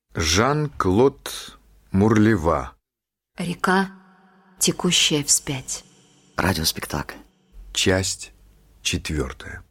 Жан-Клод Мурлева. Река, текущая вспять. Радиоспектакль. Часть 4.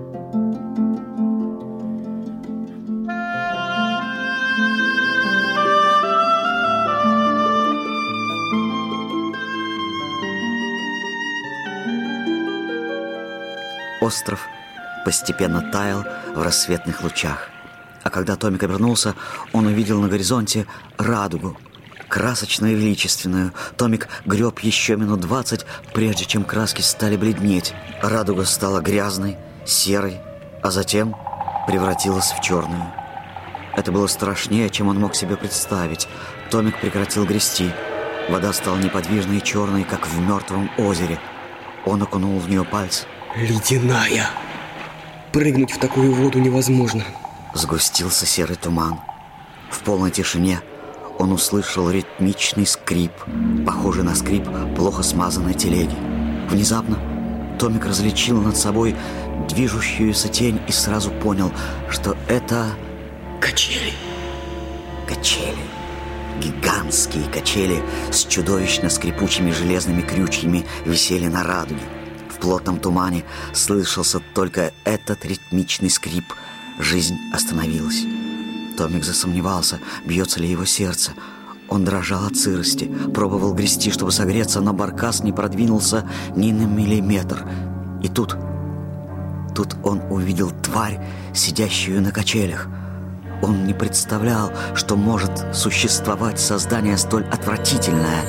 Остров постепенно таял в рассветных лучах. А когда Томик обернулся, он увидел на горизонте радугу, красочную и величественную. Томик греб еще минут 20, прежде чем краски стали бледнеть. Радуга стала грязной, серой, а затем превратилась в черную. Это было страшнее, чем он мог себе представить. Томик прекратил грести. Вода стала неподвижной и черной, как в мертвом озере. Он окунул в нее пальцы. Ледяная. Прыгнуть в такую воду невозможно. Сгустился серый туман. В полной тишине он услышал ритмичный скрип, похожий на скрип плохо смазанной телеги. Внезапно Томик различил над собой движущуюся тень и сразу понял, что это... Качели. Качели. Гигантские качели с чудовищно скрипучими железными крючьями висели на радуге. В плотном тумане слышался только этот ритмичный скрип. Жизнь остановилась. Томик засомневался, бьется ли его сердце. Он дрожал от сырости, пробовал грести, чтобы согреться, но баркас не продвинулся ни на миллиметр. И тут он увидел тварь, сидящую на качелях. Он не представлял, что может существовать создание столь отвратительное.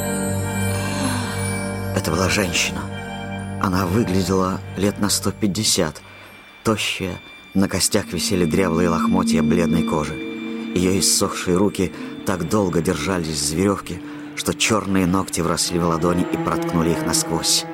Это была женщина. Она выглядела лет на 150, тощая, на костях висели дряблые лохмотья бледной кожи. Ее иссохшие руки так долго держались за веревки, что черные ногти вросли в ладони и проткнули их насквозь.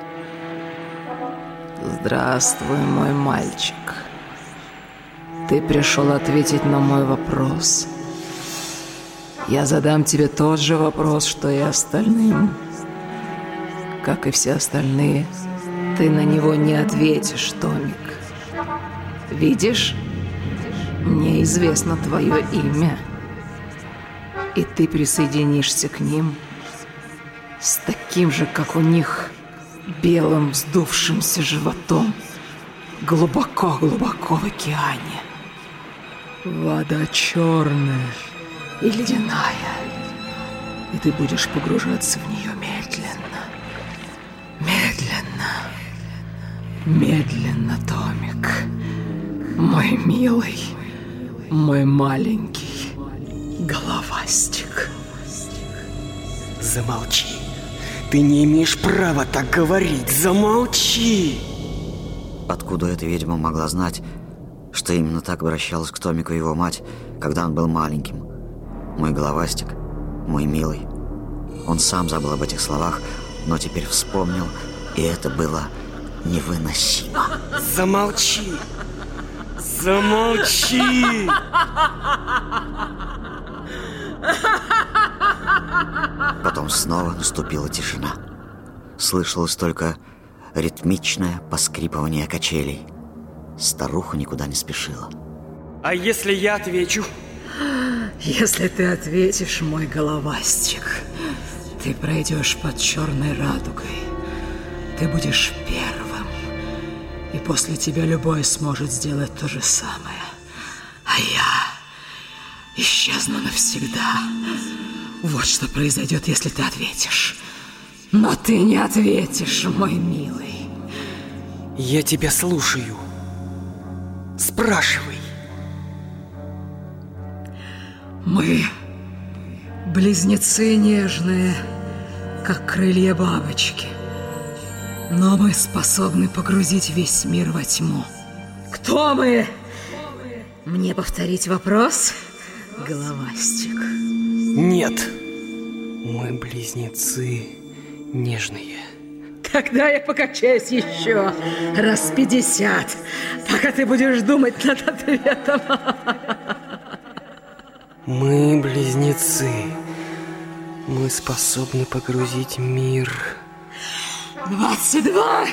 Здравствуй, мой мальчик. Ты пришел ответить на мой вопрос. Я задам тебе тот же вопрос, что и остальным. Как и все остальные, ты на него не ответишь, Томик. Видишь, мне известно твое имя, и ты присоединишься к ним с таким же, как у них, белым вздувшимся животом глубоко-глубоко в океане. Вода черная и ледяная, и ты будешь погружаться в нее медленно, медленно, медленно, Томик. Мой милый, мой маленький головастик. Замолчи. Ты не имеешь права так говорить. Замолчи. Откуда эта ведьма могла знать, что именно так обращалась к Томику его мать, когда он был маленьким? Мой головастик, мой милый. Он сам забыл об этих словах, но теперь вспомнил, и это было невыносимо. Замолчи. Замолчи! Потом снова наступила тишина. Слышалось только ритмичное поскрипывание качелей. Старуха никуда не спешила. А если я отвечу? Если ты ответишь, мой головастик, ты пройдешь под черной радугой. Ты будешь первым. И после тебя любой сможет сделать то же самое. А я исчезну навсегда. Вот что произойдет, если ты ответишь. Но ты не ответишь, мой милый. Я тебя слушаю. Спрашивай. Мы близнецы нежные, как крылья бабочки. Но мы способны погрузить весь мир во тьму. Кто мы? Мне повторить вопрос, головастик? Нет. Мы близнецы нежные. Тогда я покачаюсь еще раз 50, пока ты будешь думать над ответом. Мы близнецы. Мы способны погрузить мир. 22,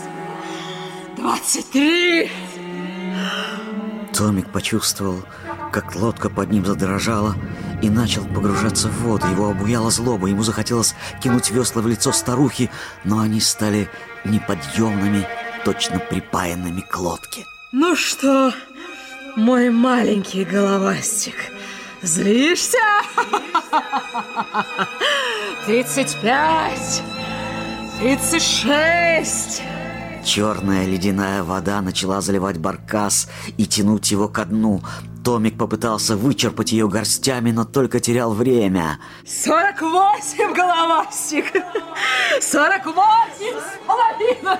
23. Томик почувствовал, как лодка под ним задрожала и начал погружаться в воду. Его обуяла злоба, ему захотелось кинуть весла в лицо старухи, но они стали неподъемными, точно припаянными к лодке. Ну что, мой маленький головастик, злишься? 35, 36. Черная ледяная вода начала заливать баркас и тянуть его ко дну. Томик попытался вычерпать ее горстями, но только терял время. 48, головастик! 48 с половиной!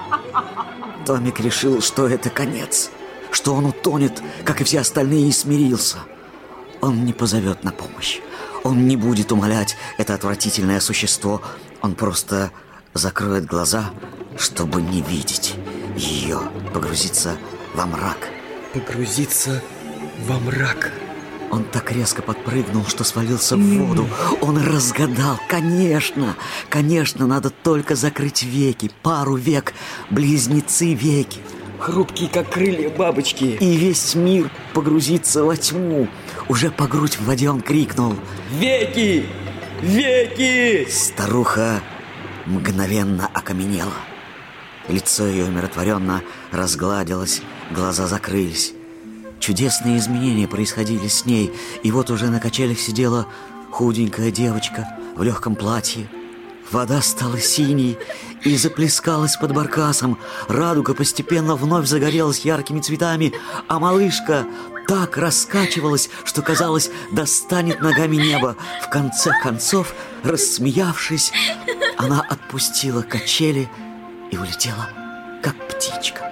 Томик решил, что это конец, что он утонет, как и все остальные, и смирился. Он не позовет на помощь. Он не будет умолять это отвратительное существо. Он просто закроет глаза, чтобы не видеть ее, погрузиться во мрак. Погрузиться во мрак. Он так резко подпрыгнул, что свалился в воду. Он разгадал, конечно, надо только закрыть веки, пару век, близнецы веки. Хрупкие, как крылья бабочки. И весь мир погрузится во тьму. Уже по грудь в воде он крикнул: «Веки! Веки!» Старуха мгновенно окаменела. Лицо ее умиротворенно разгладилось, глаза закрылись. Чудесные изменения происходили с ней, и вот уже на качелях сидела худенькая девочка в легком платье. Вода стала синей и заплескалась под баркасом. Радуга постепенно вновь загорелась яркими цветами, а малышка так раскачивалась, что, казалось, достанет ногами небо. В конце концов, рассмеявшись, она отпустила качели и улетела, как птичка.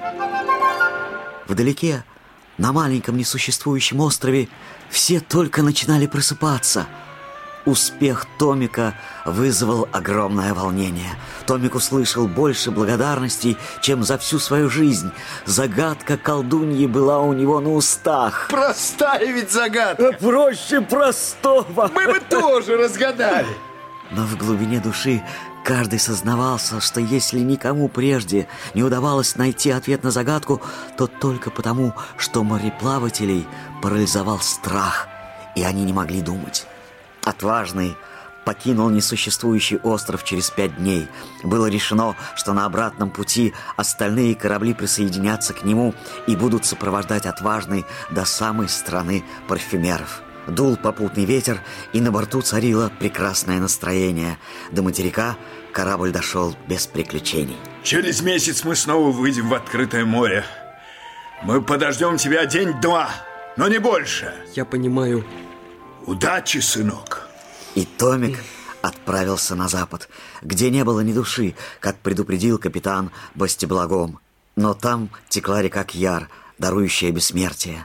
Вдалеке, на маленьком несуществующем острове, все только начинали просыпаться. Успех Томика вызвал огромное волнение. Томик услышал больше благодарностей, чем за всю свою жизнь. Загадка колдуньи была у него на устах. Простая ведь загадка. Проще простого. Мы бы тоже разгадали. Но в глубине души каждый сознавался, что если никому прежде не удавалось найти ответ на загадку, то только потому, что мореплавателей парализовал страх, и они не могли думать. Отважный покинул несуществующий остров через 5 дней. Было решено, что на обратном пути остальные корабли присоединятся к нему и будут сопровождать Отважный до самой страны парфюмеров. Дул попутный ветер, и на борту царило прекрасное настроение. До материка корабль дошел без приключений. Через месяц мы снова выйдем в открытое море. Мы подождем тебя день-два, но не больше. Я понимаю. Удачи, сынок. И Томик отправился на запад, где не было ни души, как предупредил капитан Бастеблагом. Но там текла река Кьяр, дарующая бессмертие.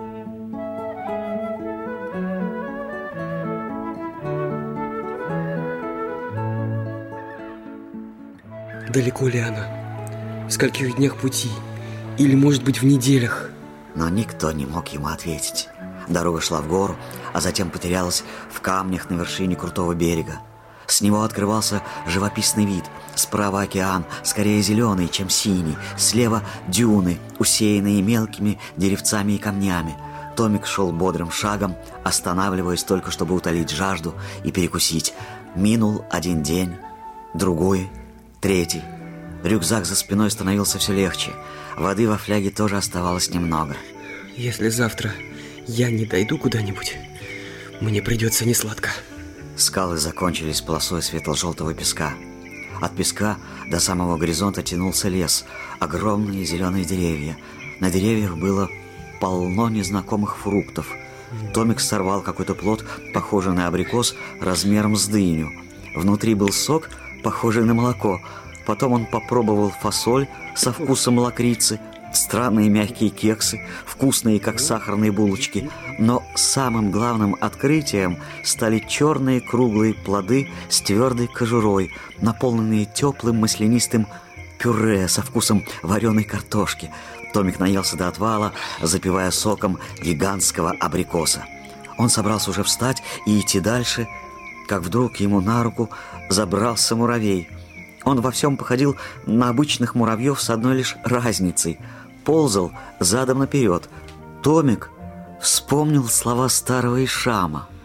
Далеко ли она? В скольких днях пути? Или, может быть, в неделях? Но никто не мог ему ответить. Дорога шла в гору, а затем потерялась в камнях на вершине крутого берега. С него открывался живописный вид. Справа океан, скорее зеленый, чем синий. Слева дюны, усеянные мелкими деревцами и камнями. Томик шел бодрым шагом, останавливаясь только, чтобы утолить жажду и перекусить. Минул один день, другой, третий. Рюкзак за спиной становился все легче. Воды во фляге тоже оставалось немного. Если завтра я не дойду куда-нибудь, мне придется несладко. Скалы закончились полосой светло-желтого песка. От песка до самого горизонта тянулся лес, огромные зеленые деревья. На деревьях было полно незнакомых фруктов. Томик сорвал какой-то плод, похожий на абрикос, размером с дыню. Внутри был сок, похожий на молоко. Потом он попробовал фасоль со вкусом лакрицы, странные мягкие кексы, вкусные, как сахарные булочки. Но самым главным открытием стали черные круглые плоды с твердой кожурой, наполненные теплым маслянистым пюре со вкусом вареной картошки. Томик наелся до отвала, запивая соком гигантского абрикоса. Он собрался уже встать и идти дальше, как вдруг ему на руку забрался муравей. Он во всем походил на обычных муравьев с одной лишь разницей. Ползал задом наперед. Томик вспомнил слова старого Ишама.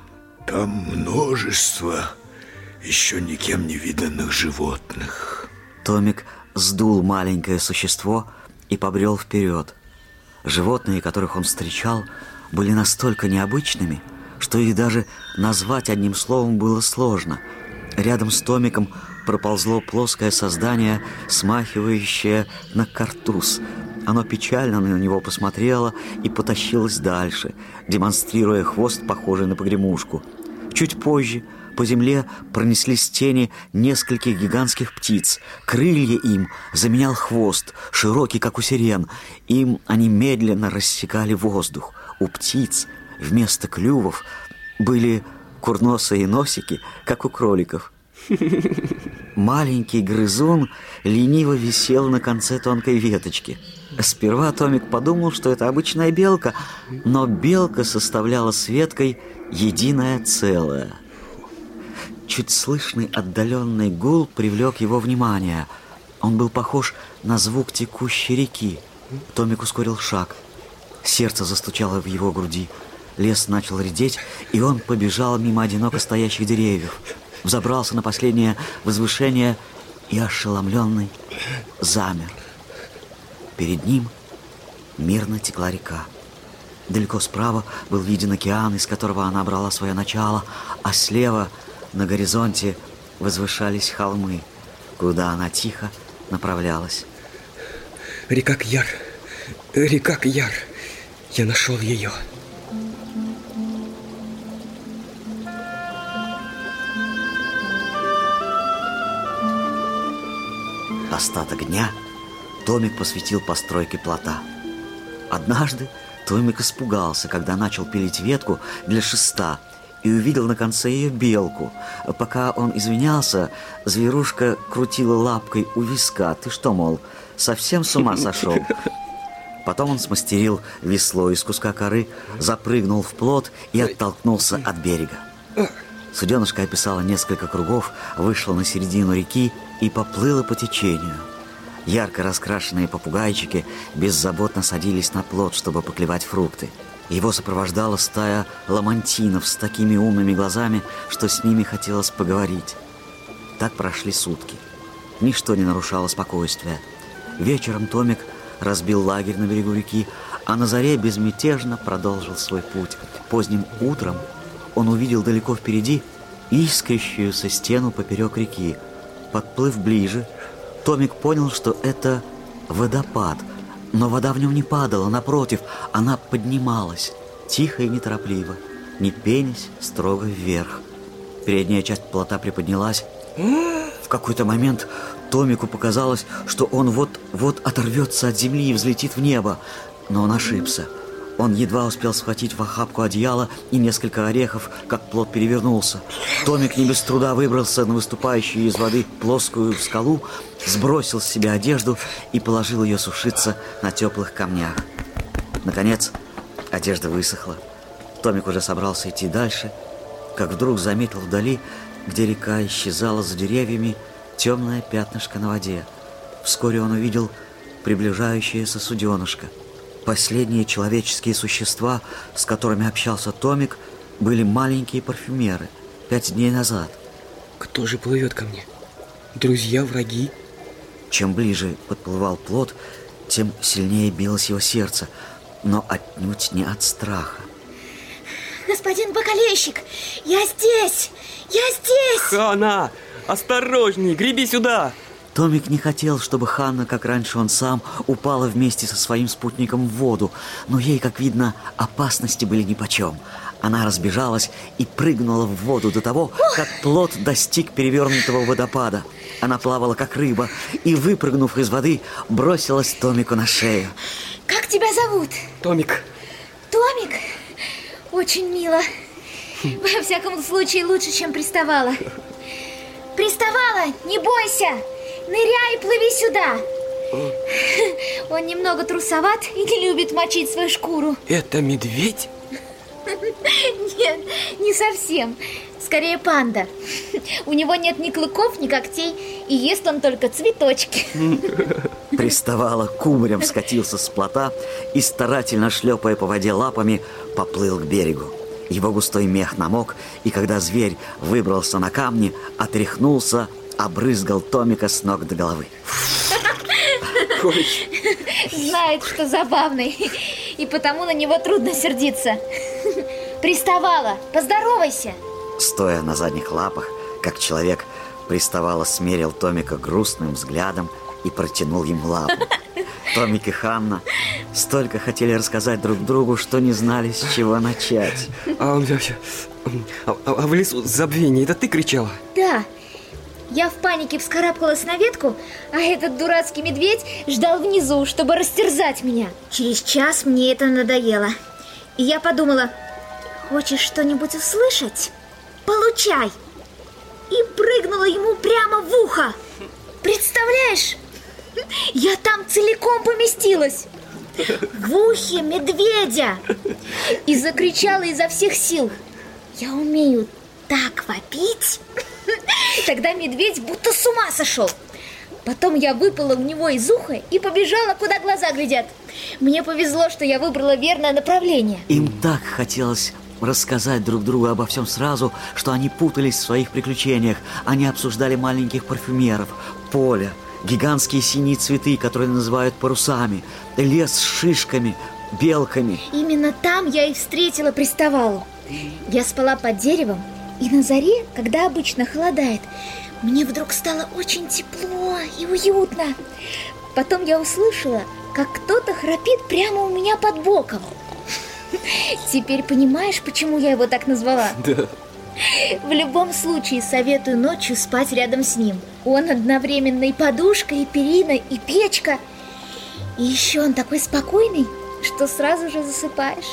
Там множество еще никем не виданных животных. Томик сдул маленькое существо и побрел вперед. Животные, которых он встречал, были настолько необычными, что их даже назвать одним словом было сложно. Рядом с Томиком проползло плоское создание, смахивающее на картуз. Оно печально на него посмотрело и потащилось дальше, демонстрируя хвост, похожий на погремушку. Чуть позже по земле пронеслись тени нескольких гигантских птиц. Крылья им заменял хвост, широкий, как у сирен. Им они медленно рассекали воздух. У птиц вместо клювов были курносые носики, как у кроликов. Маленький грызун лениво висел на конце тонкой веточки. Сперва Томик подумал, что это обычная белка, но белка составляла с веткой единое целое. Чуть слышный отдаленный гул привлек его внимание. Он был похож на звук текущей реки. Томик ускорил шаг. Сердце застучало в его груди. Лес начал редеть, и он побежал мимо одиноко стоящих деревьев. Взобрался на последнее возвышение и, ошеломленный, замер. Перед ним мирно текла река. Далеко справа был виден океан, из которого она брала свое начало, а слева на горизонте возвышались холмы, куда она тихо направлялась. Река Кьяр, река Кьяр, я нашел ее. Остаток дня Томик посвятил постройке плота. Однажды Томик испугался, когда начал пилить ветку для шеста и увидел на конце ее белку. Пока он извинялся, зверушка крутила лапкой у виска. «Ты что, мол, совсем с ума сошел?» Потом он смастерил весло из куска коры, запрыгнул в плот и оттолкнулся от берега. Суденышко описало несколько кругов, вышло на середину реки и поплыло по течению. Ярко раскрашенные попугайчики беззаботно садились на плот, чтобы поклевать фрукты. Его сопровождала стая ламантинов с такими умными глазами, что с ними хотелось поговорить. Так прошли сутки. Ничто не нарушало спокойствия. Вечером Томик разбил лагерь на берегу реки, а на заре безмятежно продолжил свой путь. Поздним утром он увидел далеко впереди искрящуюся стену поперек реки. Подплыв ближе, Томик понял, что это водопад. Но вода в нем не падала, напротив, она поднималась, тихо и неторопливо, не пенясь, строго вверх. Передняя часть плота приподнялась. В какой-то момент Томику показалось, что он вот-вот оторвется от земли и взлетит в небо. Но он ошибся. Он едва успел схватить в охапку одеяло и несколько орехов, как плот перевернулся. Томик не без труда выбрался на выступающую из воды плоскую скалу, сбросил с себя одежду и положил ее сушиться на теплых камнях. Наконец, одежда высохла. Томик уже собрался идти дальше, как вдруг заметил вдали, где река исчезала за деревьями, темное пятнышко на воде. Вскоре он увидел приближающееся суденышко. Последние человеческие существа, с которыми общался Томик, были маленькие парфюмеры 5 дней назад. Кто же плывет ко мне? Друзья, враги? Чем ближе подплывал плот, тем сильнее билось его сердце, но отнюдь не от страха. Господин бакалейщик, я здесь! Я здесь! Хана, осторожней, греби сюда! Томик не хотел, чтобы Ханна, как раньше он сам, упала вместе со своим спутником в воду, но ей, как видно, опасности были нипочем. Она разбежалась и прыгнула в воду до того, как плот достиг перевернутого водопада. Она плавала, как рыба, и, выпрыгнув из воды, бросилась Томику на шею. Как тебя зовут? Томик. Томик? Очень мило. Во всяком случае, лучше, чем приставала. Приставала, не бойся! Ныряй и плыви сюда. Он немного трусоват и не любит мочить свою шкуру. Это медведь? Нет, не совсем. Скорее панда. У него нет ни клыков, ни когтей, и ест он только цветочки. Приставала, кубарем скатился с плота и, старательно шлепая по воде лапами, поплыл к берегу. Его густой мех намок, и когда зверь выбрался на камни, отряхнулся, обрызгал Томика с ног до головы. Знает, что забавный, и потому на него трудно сердиться. Приставала, поздоровайся. Стоя на задних лапах, как человек, Приставала смерил Томика грустным взглядом и протянул ему лапу. Томик и Ханна столько хотели рассказать друг другу, что не знали, с чего начать. А в лесу забвение, это ты кричала? Да, я в панике вскарабкалась на ветку, а этот дурацкий медведь ждал внизу, чтобы растерзать меня. Через час мне это надоело. И я подумала, хочешь что-нибудь услышать? Получай! И прыгнула ему прямо в ухо. Представляешь? Я там целиком поместилась. В ухе медведя. И закричала изо всех сил. Я умею так вопить. Тогда медведь будто с ума сошел. Потом я выпала у него из уха и побежала, куда глаза глядят. Мне повезло, что я выбрала верное направление. Им так хотелось рассказать друг другу обо всем сразу, что они путались в своих приключениях. Они обсуждали маленьких парфюмеров, поле, гигантские синие цветы, которые называют парусами, лес с шишками, белками. Именно там я и встретила Приставалу. Я спала под деревом, и на заре, когда обычно холодает, мне вдруг стало очень тепло и уютно. Потом я услышала, как кто-то храпит прямо у меня под боком. Теперь понимаешь, почему я его так назвала? Да. В любом случае советую ночью спать рядом с ним. Он одновременно и подушка, и перина, и печка. И еще он такой спокойный, что сразу же засыпаешь.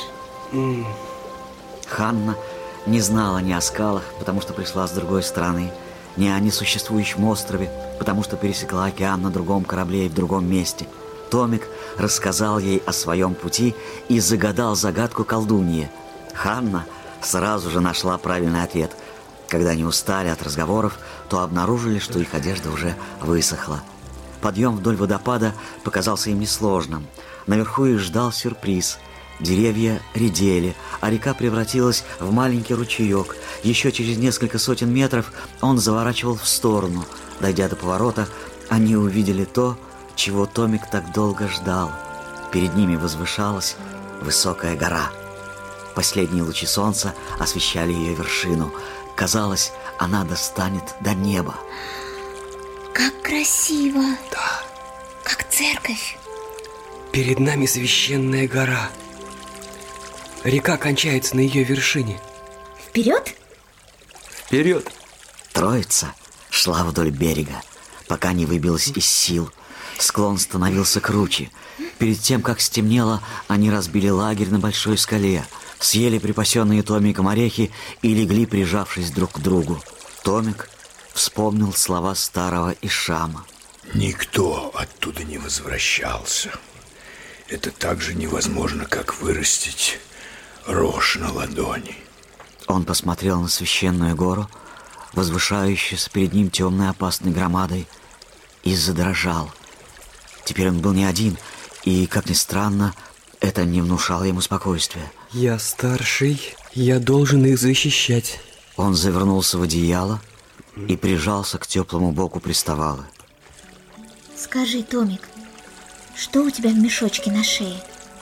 Ханна не знала ни о скалах, потому что пришла с другой стороны, ни о несуществующем острове, потому что пересекла океан на другом корабле и в другом месте. Томик рассказал ей о своем пути и загадал загадку колдуньи. Ханна сразу же нашла правильный ответ. Когда они устали от разговоров, то обнаружили, что их одежда уже высохла. Подъем вдоль водопада показался им несложным. Наверху их ждал сюрприз. Деревья редели, а река превратилась в маленький ручеек. Еще через несколько сотен метров он заворачивал в сторону. Дойдя до поворота, они увидели то, чего Томик так долго ждал. Перед ними возвышалась высокая гора. Последние лучи солнца освещали ее вершину. Казалось, она достанет до неба. Как красиво! Да. Как церковь. Перед нами священная гора. Река кончается на ее вершине. Вперед? Вперед! Троица шла вдоль берега, пока не выбилась из сил. Склон становился круче. Перед тем, как стемнело, они разбили лагерь на большой скале, съели припасенные Томиком орехи и легли, прижавшись друг к другу. Томик вспомнил слова старого Ишама. Никто оттуда не возвращался. Это так же невозможно, как вырастить рожь на ладони. Он посмотрел на священную гору, возвышающуюся перед ним темной опасной громадой, и задрожал. Теперь он был не один, и, как ни странно, это не внушало ему спокойствия. Я старший, я должен их защищать. Он завернулся в одеяло и прижался к теплому боку Приставалы. Скажи, Томик, что у тебя в мешочке на шее?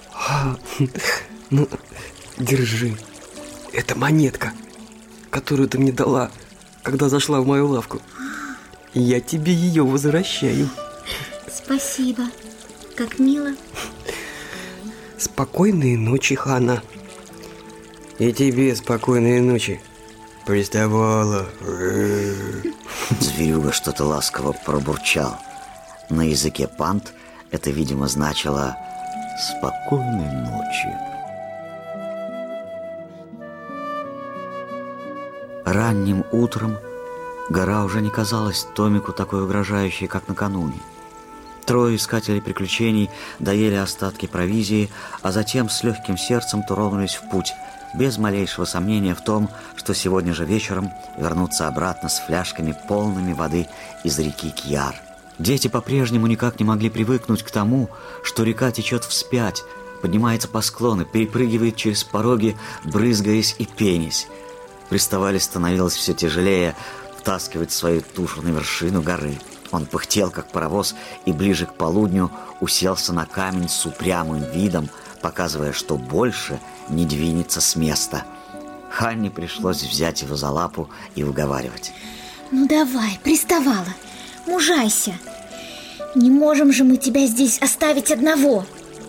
Ну, держи. Это монетка, которую ты мне дала, когда зашла в мою лавку. Я тебе ее возвращаю. Спасибо. Как мило. Спокойной ночи, Ханна. И тебе спокойной ночи, Приставала. Зверюга что-то ласково пробурчал. На языке пант это, видимо, значило «спокойной ночи». Ранним утром гора уже не казалась Томику такой угрожающей, как накануне. Трое искателей приключений доели остатки провизии, а затем с легким сердцем тронулись в путь, без малейшего сомнения в том, что сегодня же вечером вернутся обратно с фляжками, полными воды из реки Кьяр. Дети по-прежнему никак не могли привыкнуть к тому, что река течет вспять, поднимается по склону, перепрыгивает через пороги, брызгаясь и пенясь. Приставали становилось все тяжелее втаскивать свою тушу на вершину горы. Он пыхтел, как паровоз, и ближе к полудню уселся на камень с упрямым видом, показывая, что больше не двинется с места. Ханне пришлось взять его за лапу и уговаривать. Ну давай, приставала, мужайся. Не можем же мы тебя здесь оставить одного.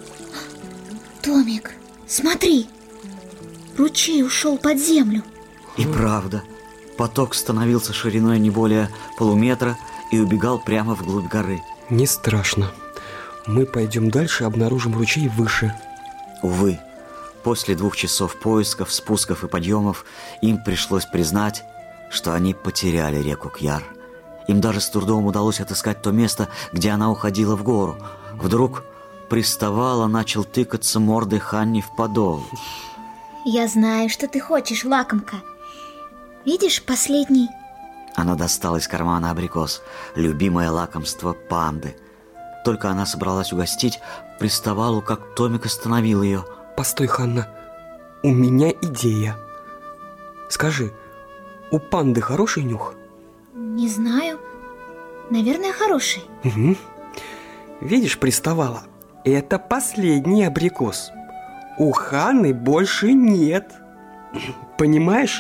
Томик, смотри, ручей ушел под землю. И правда, поток становился шириной не более полуметра и убегал прямо вглубь горы. Не страшно. Мы пойдем дальше, обнаружим ручей выше. Увы, после 2 часов поисков, спусков и подъемов им пришлось признать, что они потеряли реку Кьяр. Им даже с трудом удалось отыскать то место, где она уходила в гору. Вдруг Приставала, начал тыкаться мордой Ханни в подол. Я знаю, что ты хочешь, лакомка. Видишь, последний? Она достала из кармана абрикос, любимое лакомство панды. Только она собралась угостить Приставалу, как Томик остановил ее. Постой, Ханна, у меня идея. Скажи, у панды хороший нюх? Не знаю. Наверное, хороший. Угу. Видишь, Приставала, это последний абрикос. У Ханны больше нет. Понимаешь?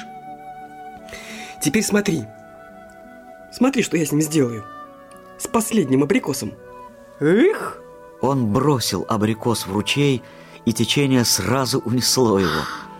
Теперь смотри. Смотри, что я с ним сделаю. С последним абрикосом. Эх! Он бросил абрикос в ручей, и течение сразу унесло его.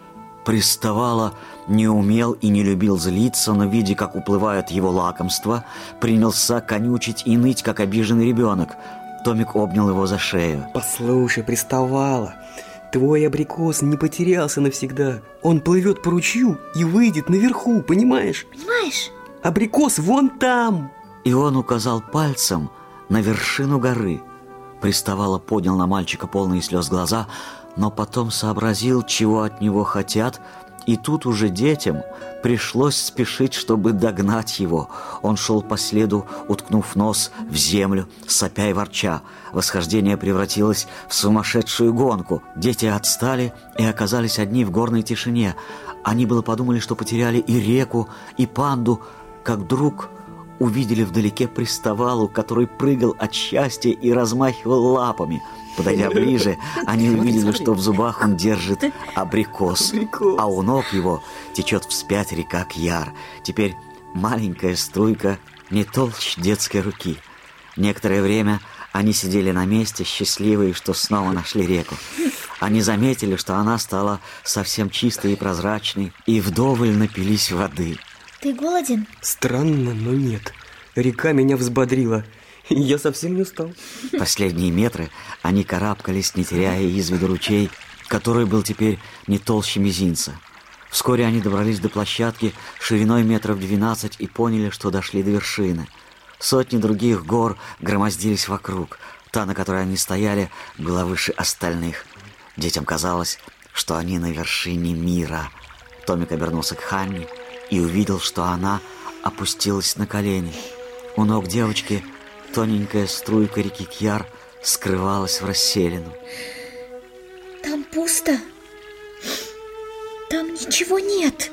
Приставала, не умел и не любил злиться, но, видя, как уплывает его лакомство, принялся конючить и ныть, как обиженный ребенок. Томик обнял его за шею. Послушай, Приставала, твой абрикос не потерялся навсегда. Он плывет по ручью и выйдет наверху, понимаешь? Понимаешь? Абрикос вон там. И он указал пальцем на вершину горы. Приставала, поднял на мальчика полные слез глаза, но потом сообразил, чего от него хотят, и тут уже детям пришлось спешить, чтобы догнать его. Он шел по следу, уткнув нос в землю, сопя и ворча. Восхождение превратилось в сумасшедшую гонку. Дети отстали и оказались одни в горной тишине. Они было подумали, что потеряли и реку, и панду, как вдруг увидели вдалеке Приставалу, который прыгал от счастья и размахивал лапами. Подойдя ближе, они увидели, что в зубах он держит абрикос, а у ног его течет вспять река Кьяр. Теперь маленькая струйка не толще детской руки. Некоторое время они сидели на месте, счастливые, что снова нашли реку. Они заметили, что она стала совсем чистой и прозрачной, и вдоволь напились воды. Ты голоден? Странно, но нет. Река меня взбодрила. Я совсем не устал. Последние метры они карабкались, не теряя из виду ручей, который был теперь не толще мизинца. Вскоре они добрались до площадки шириной метров 12 и поняли, что дошли до вершины. Сотни других гор громоздились вокруг. Та, на которой они стояли, была выше остальных. Детям казалось, что они на вершине мира. Томик обернулся к Ханне и увидел, что она опустилась на колени. У ног девочки тоненькая струйка реки Кьяр скрывалась в расселину. Там пусто. Там ничего нет.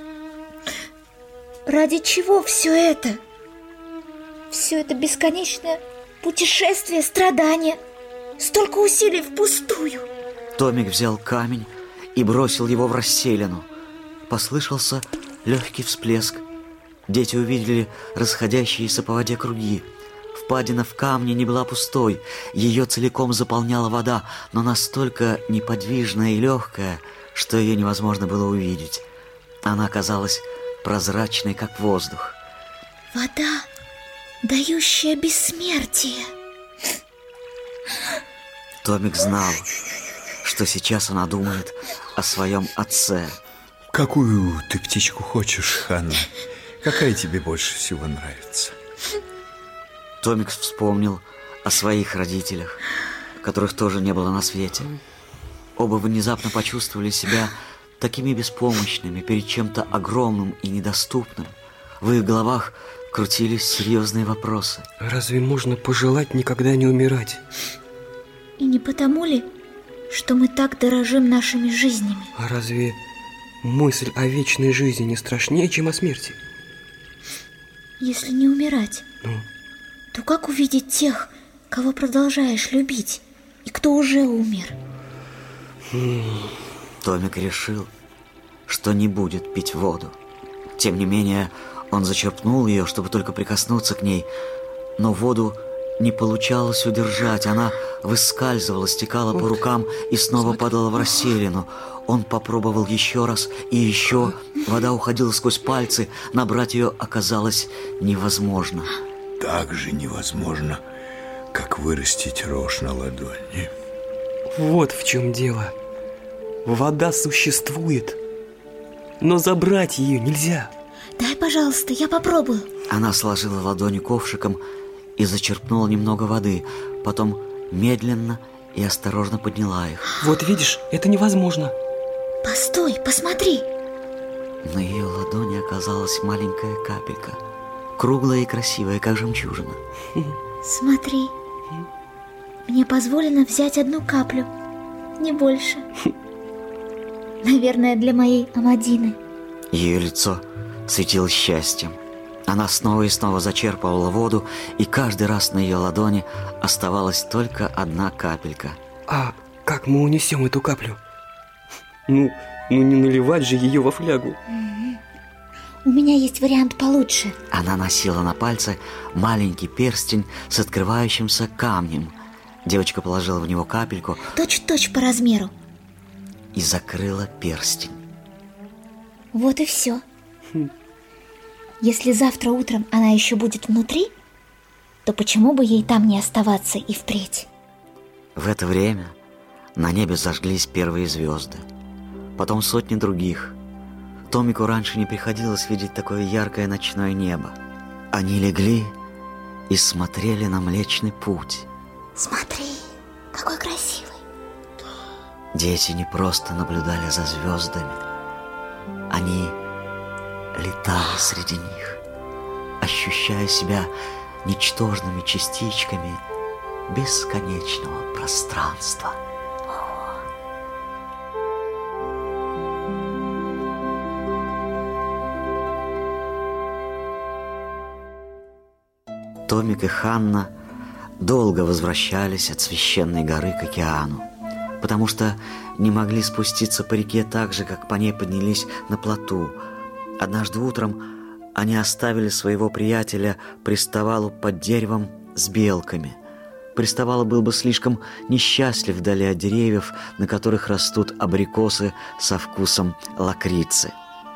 Ради чего все это? Все это бесконечное путешествие, страдания. Столько усилий впустую. Томик взял камень и бросил его в расселину. Послышался легкий всплеск. Дети увидели расходящиеся по воде круги. Впадина в камне не была пустой. Ее целиком заполняла вода, но настолько неподвижная и легкая, что ее невозможно было увидеть. Она казалась прозрачной, как воздух. Вода, дающая бессмертие. Томик знал, что сейчас она думает о своем отце. Какую ты птичку хочешь, Ханна? Какая тебе больше всего нравится? Томик вспомнил о своих родителях, которых тоже не было на свете. Оба внезапно почувствовали себя такими беспомощными перед чем-то огромным и недоступным. В их головах крутились серьезные вопросы. Разве можно пожелать никогда не умирать? И не потому ли, что мы так дорожим нашими жизнями. А разве мысль о вечной жизни не страшнее, чем о смерти? Если не умирать, Ну? то как увидеть тех, кого продолжаешь любить, и кто уже умер? Томик решил, что не будет пить воду. Тем не менее, он зачерпнул ее, чтобы только прикоснуться к ней, но воду не получалось удержать. Она выскальзывала, стекала по рукам и снова падала в расселину. Он попробовал еще раз и еще. Вода уходила сквозь пальцы. Набрать ее оказалось невозможно. Так же невозможно, как вырастить рожь на ладони. Вот в чем дело. Вода существует, но забрать ее нельзя. Дай, пожалуйста, я попробую. Она сложила ладони ковшиком и зачерпнула немного воды. Потом медленно и осторожно подняла их. Вот видишь, это невозможно. Постой, посмотри. На ее ладони оказалась маленькая капелька, круглая и красивая, как жемчужина. Смотри. Мне позволено взять одну каплю, не больше. Наверное, для моей Амадины. Ее лицо светилось счастьем. Она снова и снова зачерпывала воду, и каждый раз на ее ладони оставалась только одна капелька. А как мы унесем эту каплю? Ну не наливать же ее во флягу. У меня есть вариант получше. Она носила на пальце маленький перстень с открывающимся камнем. Девочка положила в него капельку Точь-в-точь по размеру. и закрыла перстень. Вот и все. Если завтра утром она еще будет внутри, то почему бы ей там не оставаться и впредь? В это время на небе зажглись первые звезды, потом сотни других. Томику раньше не приходилось видеть такое яркое ночное небо. Они легли и смотрели на Млечный Путь. Смотри, какой красивый. Дети не просто наблюдали за звездами, они летали среди них, ощущая себя ничтожными частичками бесконечного пространства. Томик и Ханна долго возвращались от священной горы к океану, потому что не могли спуститься по реке так же, как по ней поднялись на плоту. Однажды утром они оставили своего приятеля Приставалу под деревом с белками. Приставало был бы слишком несчастлив вдали от деревьев, на которых растут абрикосы со вкусом лакрицы.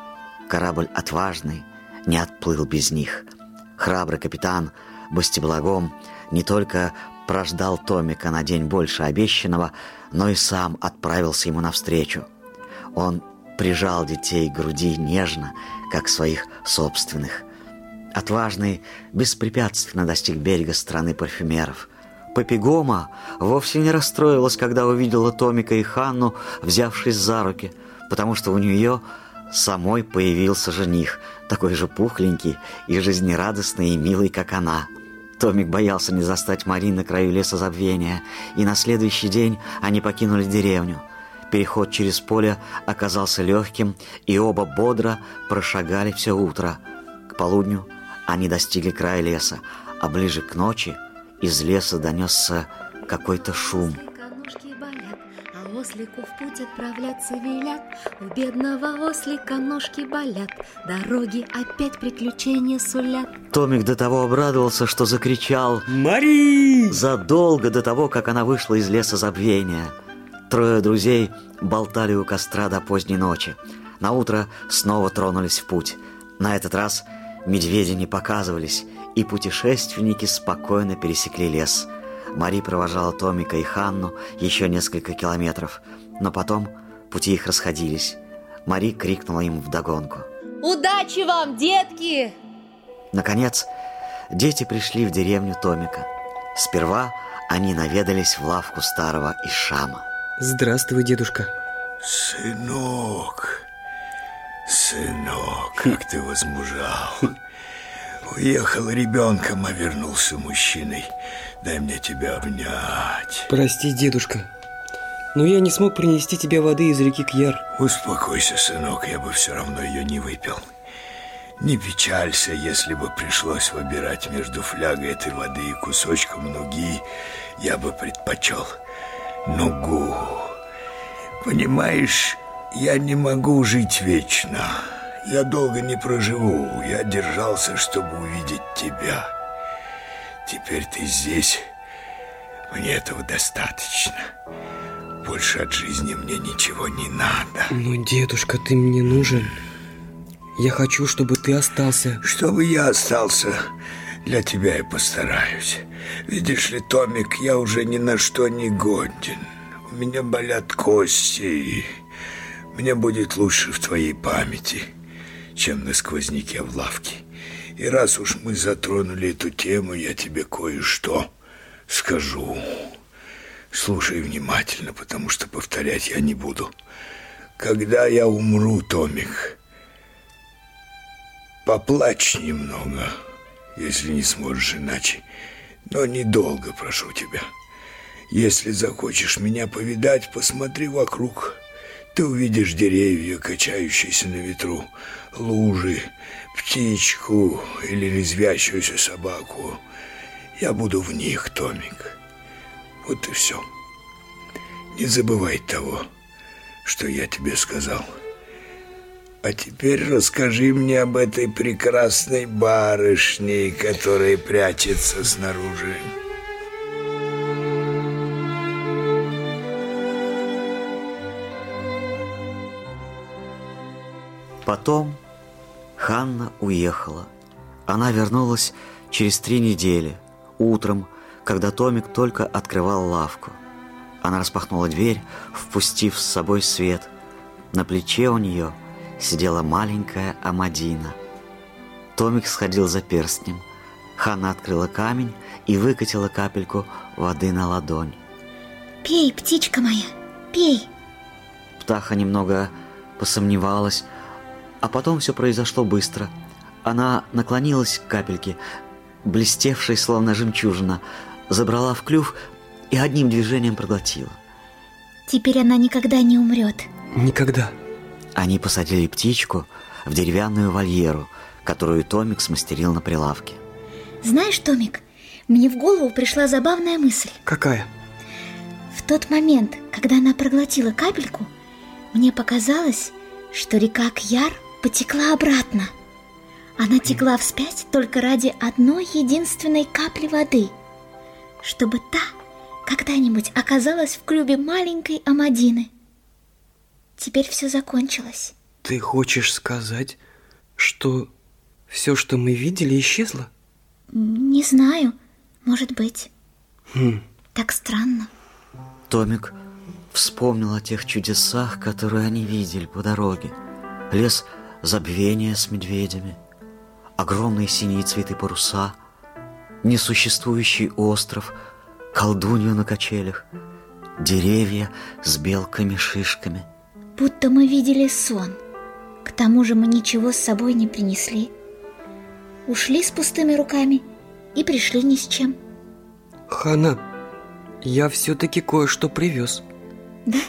Корабль отважный не отплыл без них. Храбрый капитан Бастиблагом не только прождал Томика на день больше обещанного, но и сам отправился ему навстречу. Он прижал детей к груди нежно, как своих собственных. Отважный беспрепятственно достиг берега страны парфюмеров. Папигома вовсе не расстроилась, когда увидела Томика и Ханну, взявшись за руки, потому что у нее самой появился жених, такой же пухленький и жизнерадостный и милый, как она. Томик боялся не застать Мари на краю леса забвения, и на следующий день они покинули деревню. Переход через поле оказался легким, и оба бодро прошагали все утро. К полудню они достигли края леса, а ближе к ночи из леса донесся какой-то шум. Ножки болят, а ослику в путь отправляться велят. У бедного ослика ножки болят, дороги опять приключения сулят. Томик до того обрадовался, что закричал Мари! задолго до того, как она вышла из леса забвения. Трое друзей болтали у костра до поздней ночи. Наутро снова тронулись в путь. На этот раз медведи не показывались, и путешественники спокойно пересекли лес. Мари провожала Томика и Ханну еще несколько километров, но потом пути их расходились. Мари крикнула им вдогонку: Удачи вам, детки! Наконец, дети пришли в деревню Томика. Сперва они наведались в лавку старого Ишама. Здравствуй, дедушка. Сынок, как ты возмужал. Уехал ребенком, а вернулся мужчиной. Дай мне тебя обнять. Прости, дедушка. но я не смог принести тебе воды из реки Кьяр. Успокойся, сынок, я бы все равно ее не выпил. Не печалься, если бы пришлось выбирать между флягой этой воды и кусочком нуги, я бы предпочел нугу. Понимаешь, я не могу жить вечно. Я долго не проживу. Я держался, чтобы увидеть тебя. Теперь ты здесь. Мне этого достаточно. Больше от жизни мне ничего не надо. Но, дедушка, ты мне нужен. Я хочу, чтобы ты остался. Чтобы я остался, для тебя я постараюсь. Видишь ли, Томик, я уже ни на что не годен. У меня болят кости. Мне будет лучше в твоей памяти, чем на сквозняке в лавке. И раз уж мы затронули эту тему, я тебе кое-что скажу. Слушай внимательно, потому что повторять я не буду. Когда я умру, Томик, поплачь немного, если не сможешь иначе, но недолго, прошу тебя. Если захочешь меня повидать, посмотри вокруг. Ты увидишь деревья, качающиеся на ветру, лужи, птичку или резвящуюся собаку. Я буду в них, Томик. Вот и все. Не забывай того, что я тебе сказал. А теперь расскажи мне об этой прекрасной барышне, которая прячется снаружи. Потом Ханна уехала. Она вернулась через 3 недели, утром, когда Томик только открывал лавку. Она распахнула дверь, впустив с собой свет. На плече у нее сидела маленькая Амадина. Томик сходил за перстнем. Ханна открыла камень и выкатила капельку воды на ладонь. Пей, птичка моя, пей. Птаха немного посомневалась, а потом все произошло быстро. Она наклонилась к капельке, блестевшей, словно жемчужина, забрала в клюв и одним движением проглотила. Теперь она никогда не умрет. Никогда. Они посадили птичку в деревянную вольеру, которую Томик смастерил на прилавке. Знаешь, Томик, мне в голову пришла забавная мысль. Какая? В тот момент, когда она проглотила капельку, мне показалось, что река Кьяр потекла обратно. Она текла вспять только ради одной единственной капли воды, чтобы та когда-нибудь оказалась в клюве маленькой Амадины. Теперь все закончилось. Ты хочешь сказать, что все, что мы видели, исчезло? Не знаю, может быть. Так странно. Томик вспомнил о тех чудесах, которые они видели по дороге. Лес забвения с медведями, огромные синие цветы паруса, несуществующий остров, колдунью на качелях, деревья с белками-шишками. Будто мы видели сон. К тому же мы ничего с собой не принесли. Ушли с пустыми руками и пришли ни с чем. Ханна, я все-таки кое-что привез. Да?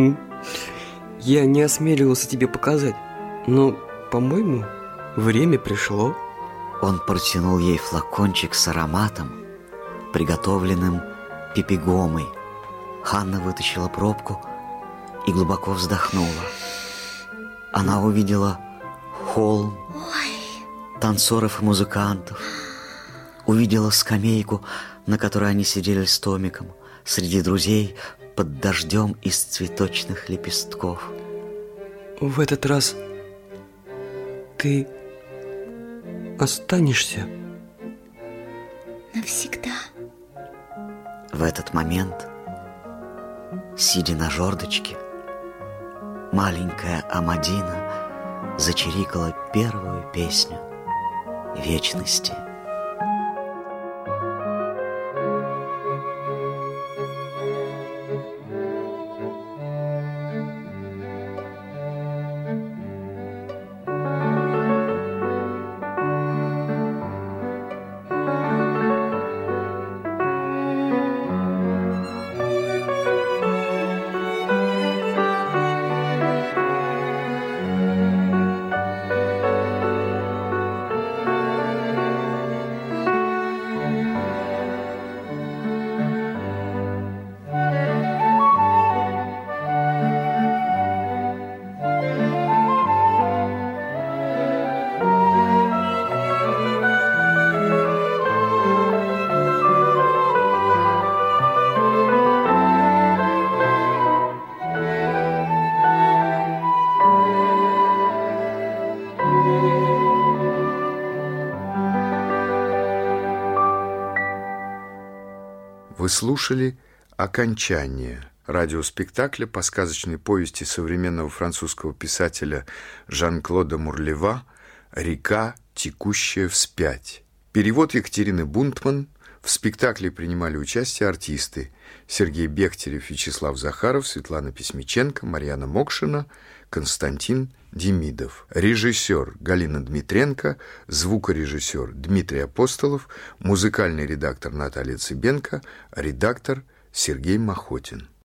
Я не осмеливался тебе показать, но, по-моему, время пришло. Он протянул ей флакончик с ароматом, приготовленным пипигомой. Ханна вытащила пробку и глубоко вздохнула. Она увидела холм, танцоров и музыкантов, увидела скамейку, на которой они сидели с Томиком, среди друзей под дождем из цветочных лепестков. В этот раз ты останешься? Навсегда. В этот момент, сидя на жердочке, маленькая Амадина зачирикала первую песню вечности. Вы слушали «Окончание» радиоспектакля по сказочной повести современного французского писателя Жан-Клода Мурлева «Река, текущая вспять». Перевод Екатерины Бунтман. В спектакле принимали участие артисты Сергей Бехтерев, Вячеслав Захаров, Светлана Письмиченко, Марьяна Мокшина, Константин Демидов. Режиссер Галина Дмитренко, звукорежиссер Дмитрий Апостолов, музыкальный редактор Наталья Цыбенко, редактор Сергей Махотин.